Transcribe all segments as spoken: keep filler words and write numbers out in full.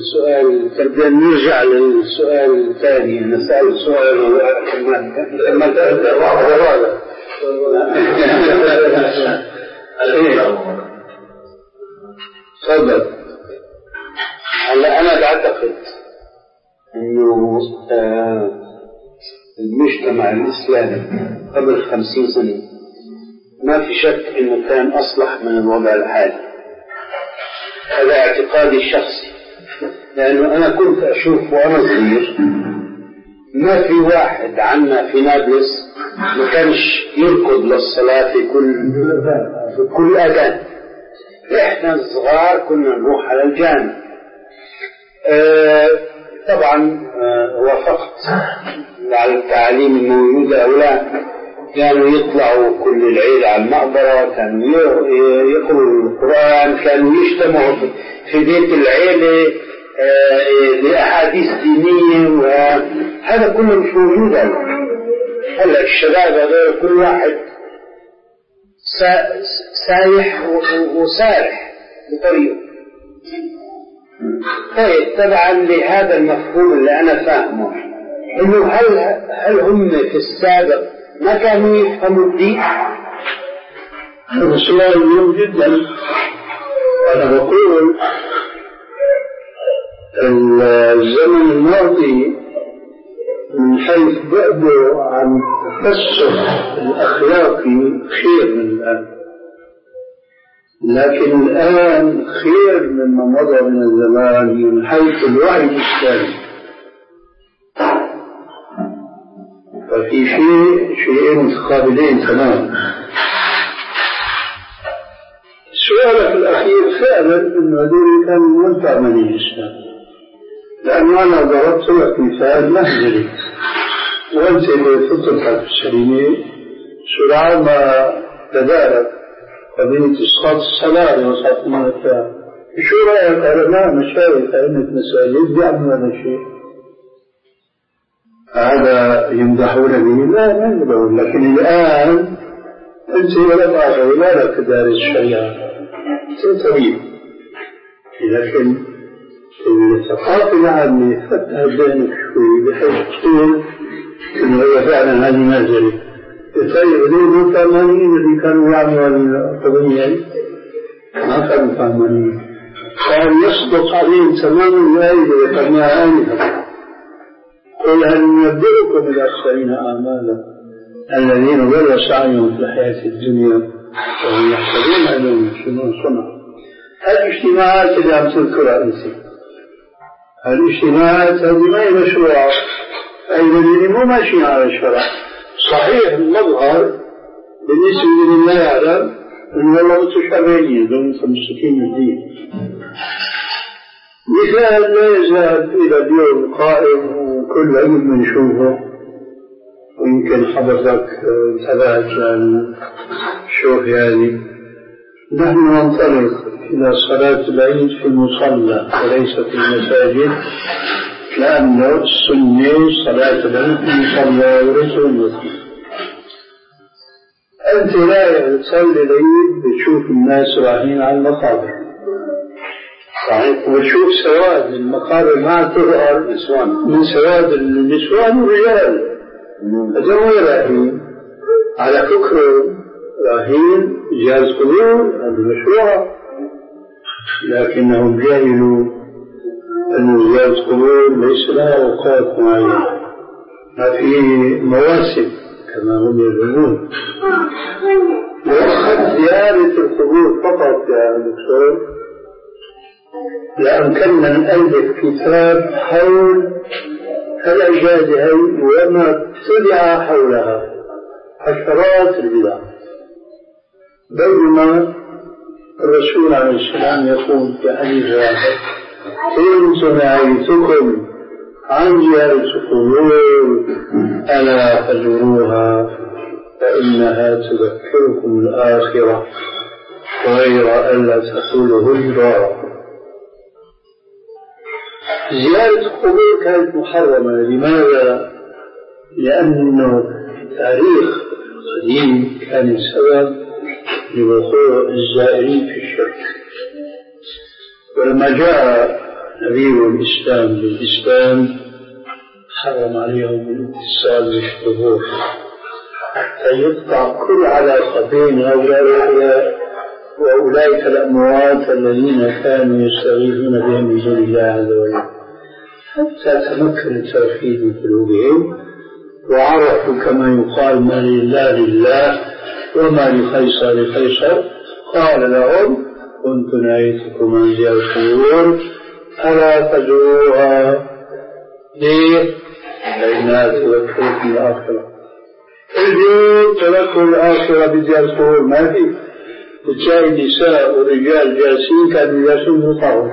السؤال بدنا نرجع للسؤال الثاني. نسأل سؤال كما تبدأ هذا تفضل. هلا أنا بعتقد إنه المجتمع الإسلامي قبل خمسين سنة ما في شك إنه كان أصلح من الوضع الحالي. هذا اعتقادي الشخصي، لأنه أنا كنت أشوف وأنا صغير ما في واحد عنا في نابلس ما كانش يركض للصلاة في كل في كل أذان. إحنا الصغار كنا نروح على الجامع. أه طبعا أه وافقت على التعليم الموجودة أو لا. كانوا يطلعوا كل العيد على المقبرة، كانوا يقروا القرآن، كانوا يجتمعوا في بيت العيلة لأحاديث دينية، وهذا كله مش موجود. هلا الشباب هذول كل واحد سايح وسارح بطريقه. طيب طبعا لهذا المفهوم اللي أنا فاهمه إنه هل هل هم في السابق ما كانوا يفهموا الدين؟ هذا سؤال مهم جدا. أنا بقول الزمن الماضي من حيث بعده عن التفسخ الأخلاقي خير من الآن، لكن الآن خير مما مضى من الزمان من حيث الوعي الإسلامي. ففي شيء شيئين متقابلين تماما. سؤالك الأخير فعلا أن هذول كانوا منفع من الإسلام، لأن أنا ضربت لك مثال مهزلي، وأنت بفطرتك السليمة سرعان ما تدارك قضية إسقاط الصلاة وإسقاط المنفعة. شو رأيك علماء مشايخ أئمة مساجد بيعملوا هذا الشيء؟ هذا يمدحون به؟ لا ما يمدحون. لكن الآن أنت ولا تعرف ولا لك دارس الشريعة، أنت طبيب، لكن الثقافة العامة فتح ذهنك شوي بحيث تقول إنه هو فعلا هذه نازلة. طيب هذول فهمانين اللي كانوا يعملوا القضية ما كانوا فهمانين، كان يصدق عليهم تماما الآية اللي قلناها آنفا: قل هل ننبئكم بالأخسرين أعمالا الذين ضل سعيهم في الحياة الدنيا وهم يحسبون أنهم يحسنون صنعا. الاجتماعات اللي عم تذكرها أنت، الاجتماعات هذه ما هي مشروعة، أيضا اللي مو ماشيين على الشرع. صحيح المظهر بالنسبة لمن لا يعلم أنه والله متشابهين دون متمسكين بالدين. مثال لا يزال إلى اليوم قائم وكل علم نشوفه، ويمكن حضرتك تابعت شوف يعني نحن ننطلق إلى صلاة العيد في المصلى وليس في المساجد، لأن السنة صلاة العيد في المصلى وليس في المسجد. أنت لا تصلي العيد بتشوف الناس رايحين على المقابر، وتشوف سواد المقابر ما تظهر النسوان من سواد النسوان والرجال. هذول رايحين على فكرة رايحين جهاز قبور، هذه مشروع، لكنهم جاهلوا أن جهاز قبور ليس لها أوقات معينة، ما في مواسم كما هم يزعمون. وأخذ زيارة القبور فقط يا دكتور لأمكننا نألف كتاب حول الأجهزة هذه وما ابتدع حولها عشرات البدع، بينما الرسول عليه السلام يقول في حديث واحد: كنت نهيتكم عن زيارة القبور ألا فزوروها فإنها تذكركم الآخرة غير ألا تقولوا هجرا. زيارة القبور كانت محرمة. لماذا؟ لأنه تاريخ قديم كان سبب لوقوع الزائرين في الشرك، ولما جاء نبيل الإسلام بالإسلام حرم عليهم الاتصال بالشهور حتى يقطع كل علاقة بين هؤلاء وأولئك الأموات الذين كانوا يستغيثون بهم من دون الله عز وجل، حتى تمكن التوحيد من قلوبهم وعرفوا كما يقال ما لله لله وما لخيصر لخيصر. قال لهم كنت نهيتكم عن زيارة القبور ألا تزوروها. ليه؟ لأنها تذكركم الآخرة. اليوم تذكر الآخرة بزيارة القبور ما في. وتلاقي النساء والرجال جالسين كانوا يجلسون بالقبور،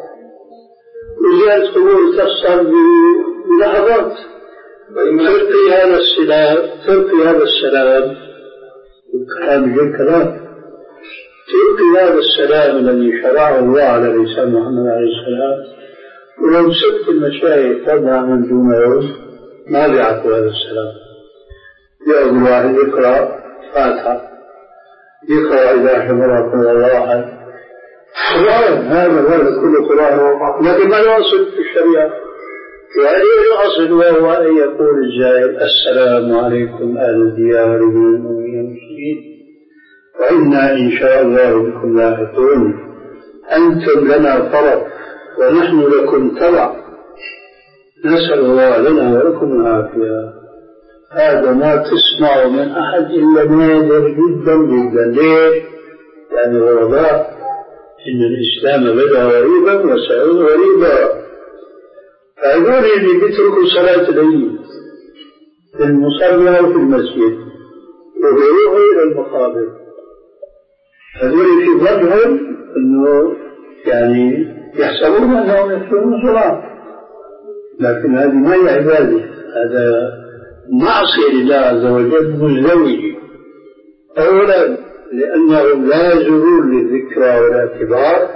وزيارة القبور تحصل بلحظات. تلقي هذا السلام تلقي هذا السلام والكلام جل كلام تلقي هذا السلام الذي شرعه الله على لسان محمد عليه السلام، ولو سبت المشايخ تبع من دونهم ما بيعطوا هذا السلام. يأخذ واحد يقرأ فاتحة، يقرأ إذا حمركم الله أحد، قرآن هذا هذا كله قرآن، لكن ما يصل في الشريعة. يعني الأصل وهو أن يقول الزائر السلام عليكم أهل الديار من المؤمنين والمسلمين وإنا إن شاء الله بكم لاحقون، أنتم لنا طرف ونحن لكم تبع، نسأل الله لنا ولكم العافية. هذا ما تسمع من أحد إلا نادر جدا جدا. ليه؟ يعني غرباء، إن الإسلام بدأ غريبا وسيعود غريبا. هذول اللي بيتركوا صلاة العيد في المصلى وفي المسجد وبيروحوا إلى المقابر، هذول في ظنهم أنه يعني يحسبون أنهم يحسنون صلاة، لكن هذه ما هي عبادة، هذا معصية لله عز وجل مزدوجة. أولا لأنهم لا يزورون للذكرى والاعتبار،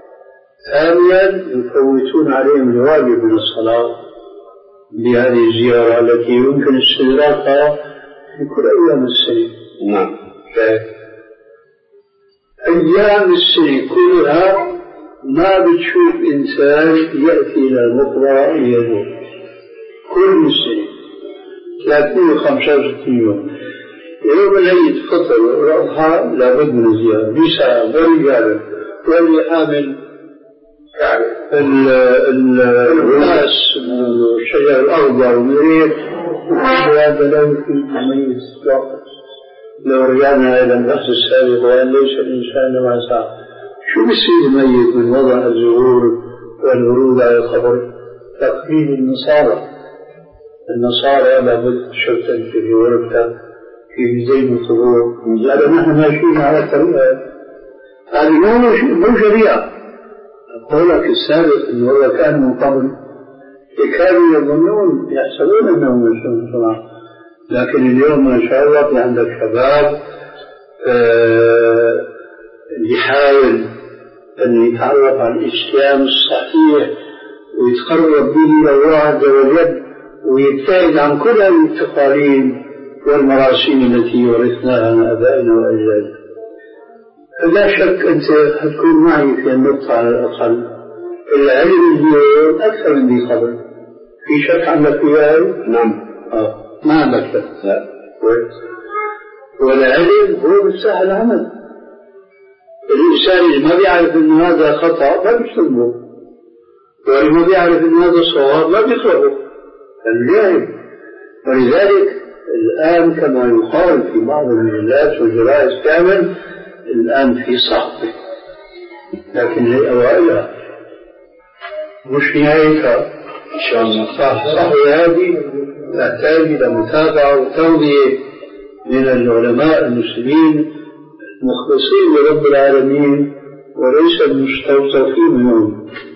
ثانيا يفوتون عليهم الواجب من الصلاة بهذه الزيارة التي يمكن استدراكها في كل أيام السنة. نعم. أيام السنة كلها ما بتشوف إنسان يأتي إلى المقبرة ليزور، كل السنة ثلاثمئة وخمسة وستين يوم. يوم العيد فطر والأضحى لابد من الزيارة، نساء ورجال واللي حامل الناس والشجر الأخضر والمريض، وهذا لا يمكن تمييز واحد. لو رجعنا إلى البحث السابق وأن ليس الإنسان مع ساعة، شو بصير يميز من وضع الزهور والورود على القبر؟ تقليد النصارى. النصارى لابد شرطا في ورقة في زين الطهور، هذا نحن ماشيين على الطريقة هذه مو شريعة. أقول لك السابق أنه هو كان من قبل كانوا يظنون يحسبون أنهم يحسنون صلاة، لكن اليوم ما شاء الله في عندك شباب آه يحاول أن يتعرف على الإسلام الصحيح ويتقرب به إلى الله عز وجل ويبتعد عن كل التقاليد والمراسيم التي ورثناها عن آبائنا وأجدادنا. لا شك أنت هتكون معي في النقطة على الأقل. العلم اليوم أكثر من ذي قبل، في شك عندك فيها؟ نعم. آه. ما عندك شك. لا. والعلم هو مفتاح العمل. الإنسان اللي ما بيعرف أن هذا خطأ ما بيشتغله، واللي ما بيعرف أن هذا صواب ما بيطلبه. الجاهل. ولذلك الآن كما يقال في بعض المجلات والجرائد كامل الآن في صحبة، لكن هي أوائلها مش نهايتها إن شاء الله. صحبة هذه تحتاج إلى متابعة وتوضيح من العلماء المسلمين المخلصين لرب العالمين وليس المستوصفين منهم.